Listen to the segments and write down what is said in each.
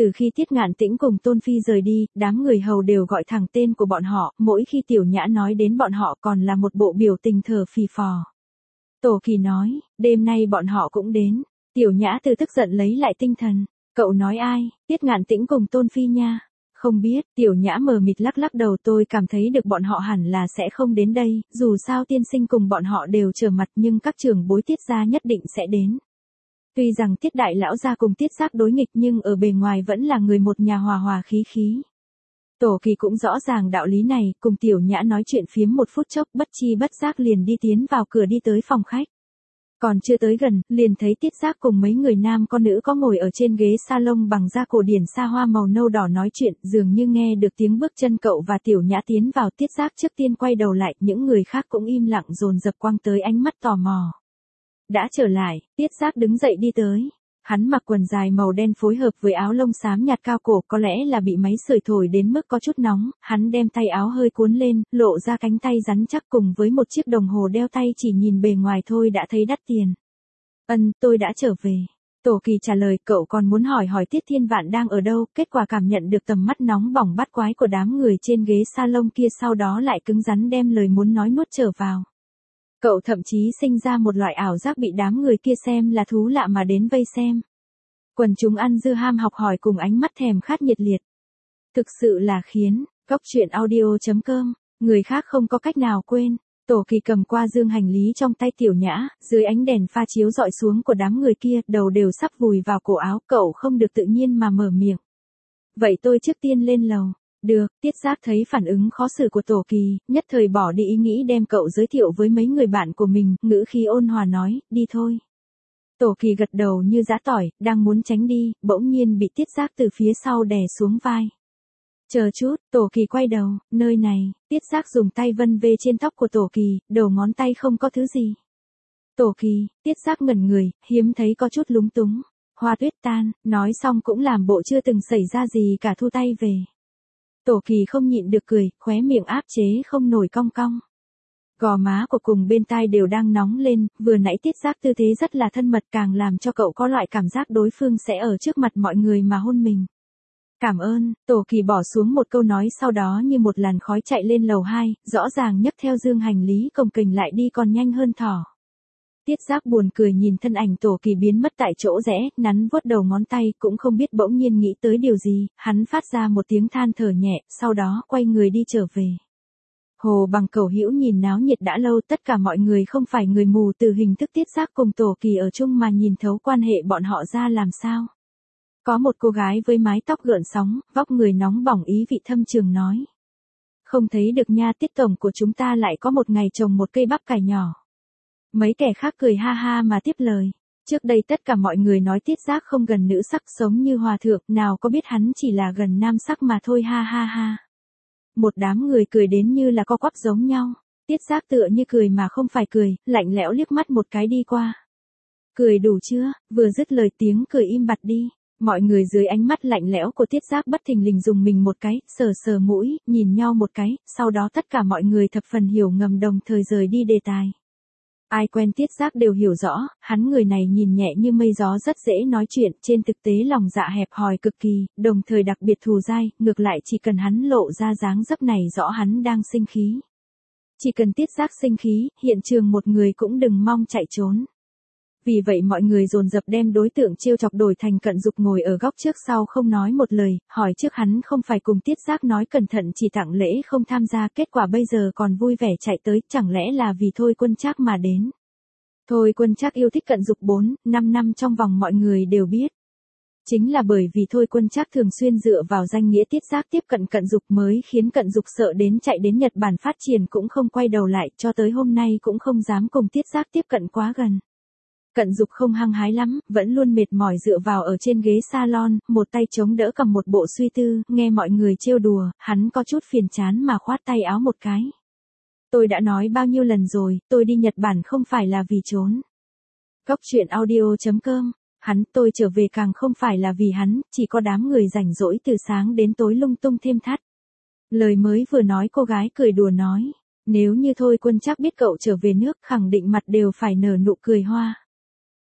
Từ khi Tiết Ngạn Tĩnh cùng Tôn Phi rời đi, đám người hầu đều gọi thẳng tên của bọn họ, mỗi khi Tiểu Nhã nói đến bọn họ còn là một bộ biểu tình thở phì phò. Tổ Kỳ nói, đêm nay bọn họ cũng đến. Tiểu Nhã từ tức giận lấy lại tinh thần. Cậu nói ai? Tiết Ngạn Tĩnh cùng Tôn Phi nha. Không biết, Tiểu Nhã mờ mịt lắc lắc đầu, tôi cảm thấy được bọn họ hẳn là sẽ không đến đây, dù sao tiên sinh cùng bọn họ đều trở mặt nhưng các trưởng bối Tiết gia nhất định sẽ đến. Tuy rằng Tiết đại lão gia cùng Tiết Giác đối nghịch nhưng ở bề ngoài vẫn là người một nhà hòa hòa khí khí. Tổ Kỳ cũng rõ ràng đạo lý này, cùng Tiểu Nhã nói chuyện phiếm một phút chốc, bất chi bất giác liền đi tiến vào cửa đi tới phòng khách. Còn chưa tới gần, liền thấy Tiết Giác cùng mấy người nam con nữ có ngồi ở trên ghế salon bằng da cổ điển xa hoa màu nâu đỏ nói chuyện, dường như nghe được tiếng bước chân cậu và Tiểu Nhã tiến vào. Tiết Giác trước tiên quay đầu lại, những người khác cũng im lặng dồn dập quăng tới ánh mắt tò mò. Đã trở lại, Tiết Giác đứng dậy đi tới. Hắn mặc quần dài màu đen phối hợp với áo lông xám nhạt cao cổ, có lẽ là bị máy sưởi thổi đến mức có chút nóng, hắn đem tay áo hơi cuốn lên, lộ ra cánh tay rắn chắc cùng với một chiếc đồng hồ đeo tay chỉ nhìn bề ngoài thôi đã thấy đắt tiền. Tôi đã trở về. Tổ Kỳ trả lời, cậu còn muốn hỏi Tiết Thiên Vạn đang ở đâu, kết quả cảm nhận được tầm mắt nóng bỏng bắt quái của đám người trên ghế salon kia, sau đó lại cứng rắn đem lời muốn nói nuốt trở vào. Cậu thậm chí sinh ra một loại ảo giác bị đám người kia xem là thú lạ mà đến vây xem. Quần chúng ăn dưa ham học hỏi cùng ánh mắt thèm khát nhiệt liệt. Thực sự là khiến, Cóc Truyện Audio.com, người khác không có cách nào quên. Tổ Kỳ cầm qua dương hành lý trong tay Tiểu Nhã, dưới ánh đèn pha chiếu dọi xuống của đám người kia, đầu đều sắp vùi vào cổ áo, cậu không được tự nhiên mà mở miệng. Vậy tôi trước tiên lên lầu. Được, Tiết Giác thấy phản ứng khó xử của Tổ Kỳ, nhất thời bỏ đi ý nghĩ đem cậu giới thiệu với mấy người bạn của mình, ngữ khí ôn hòa nói, đi thôi. Tổ Kỳ gật đầu như giã tỏi, đang muốn tránh đi, bỗng nhiên bị Tiết Giác từ phía sau đè xuống vai. Chờ chút, Tổ Kỳ quay đầu, nơi này. Tiết Giác dùng tay vân về trên tóc của Tổ Kỳ, đầu ngón tay không có thứ gì. Tổ Kỳ, Tiết Giác ngẩn người, hiếm thấy có chút lúng túng. Hoa tuyết tan, nói xong cũng làm bộ chưa từng xảy ra gì cả, thu tay về. Tổ Kỳ không nhịn được cười, khóe miệng áp chế không nổi cong cong. Gò má của cùng bên tai đều đang nóng lên, vừa nãy Tiết Giác tư thế rất là thân mật, càng làm cho cậu có loại cảm giác đối phương sẽ ở trước mặt mọi người mà hôn mình. Cảm ơn, Tổ Kỳ bỏ xuống một câu nói, sau đó như một làn khói chạy lên lầu 2, rõ ràng nhấc theo dương hành lý cồng kềnh lại đi còn nhanh hơn thỏ. Tiết Giác buồn cười nhìn thân ảnh Tổ Kỳ biến mất tại chỗ rẽ, nắn vuốt đầu ngón tay, cũng không biết bỗng nhiên nghĩ tới điều gì, hắn phát ra một tiếng than thở nhẹ, sau đó quay người đi trở về. Hồ Bằng Cẩu Hữu nhìn náo nhiệt đã lâu, tất cả mọi người không phải người mù, từ hình thức Tiết Giác cùng Tổ Kỳ ở chung mà nhìn thấu quan hệ bọn họ ra làm sao. Có một cô gái với mái tóc gợn sóng, vóc người nóng bỏng ý vị thâm trường nói. Không thấy được nha, Tiết tổng của chúng ta lại có một ngày trồng một cây bắp cải nhỏ. Mấy kẻ khác cười ha ha mà tiếp lời. Trước đây tất cả mọi người nói Tiết Giác không gần nữ sắc, sống như hòa thượng, nào có biết hắn chỉ là gần nam sắc mà thôi, ha ha ha. Một đám người cười đến như là co quắp giống nhau. Tiết Giác tựa như cười mà không phải cười, lạnh lẽo liếc mắt một cái đi qua. Cười đủ chưa? Vừa dứt lời tiếng cười im bặt đi. Mọi người dưới ánh mắt lạnh lẽo của Tiết Giác bất thình lình dùng mình một cái, sờ sờ mũi, nhìn nhau một cái, sau đó tất cả mọi người thập phần hiểu ngầm đồng thời rời đi đề tài. Ai quen Tiết Giác đều hiểu rõ, hắn người này nhìn nhẹ như mây gió, rất dễ nói chuyện, trên thực tế lòng dạ hẹp hòi cực kỳ, đồng thời đặc biệt thù dai, ngược lại chỉ cần hắn lộ ra dáng dấp này rõ hắn đang sinh khí. Chỉ cần Tiết Giác sinh khí, hiện trường một người cũng đừng mong chạy trốn. Vì vậy mọi người dồn dập đem đối tượng trêu chọc đổi thành Cận Dục ngồi ở góc trước sau không nói một lời, hỏi trước hắn không phải cùng Tiết Giác nói cẩn thận chỉ tặng lễ không tham gia, kết quả bây giờ còn vui vẻ chạy tới, chẳng lẽ là vì Thôi Quân Trác mà đến. Thôi Quân Trác yêu thích Cận Dục 4-5 năm trong vòng mọi người đều biết. Chính là bởi vì Thôi Quân Trác thường xuyên dựa vào danh nghĩa Tiết Giác tiếp cận Cận Dục mới khiến Cận Dục sợ đến chạy đến Nhật Bản phát triển cũng không quay đầu lại, cho tới hôm nay cũng không dám cùng Tiết Giác tiếp cận quá gần. Cận Dục không hăng hái lắm, vẫn luôn mệt mỏi dựa vào ở trên ghế salon, một tay chống đỡ cầm một bộ suy tư, nghe mọi người trêu đùa, hắn có chút phiền chán mà khoát tay áo một cái. Tôi đã nói bao nhiêu lần rồi, tôi đi Nhật Bản không phải là vì trốn. Cóc Truyện Audio.com, tôi trở về càng không phải là vì hắn, chỉ có đám người rảnh rỗi từ sáng đến tối lung tung thêm thắt. Lời mới vừa nói cô gái cười đùa nói, nếu như Thôi Quân Trác biết cậu trở về nước khẳng định mặt đều phải nở nụ cười hoa.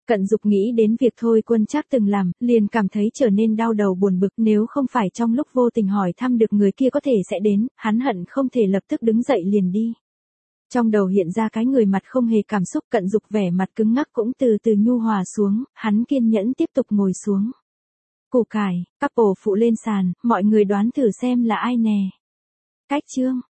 Cận Dục nghĩ đến việc Thôi Quân Trác từng làm, liền cảm thấy trở nên đau đầu buồn bực, nếu không phải trong lúc vô tình hỏi thăm được người kia có thể sẽ đến, hắn hận không thể lập tức đứng dậy liền đi. Trong đầu hiện ra cái người mặt không hề cảm xúc, Cận Dục vẻ mặt cứng ngắc cũng từ từ nhu hòa xuống, hắn kiên nhẫn tiếp tục ngồi xuống. Củ cải, couple phụ lên sàn, mọi người đoán thử xem là ai nè. Cách chương.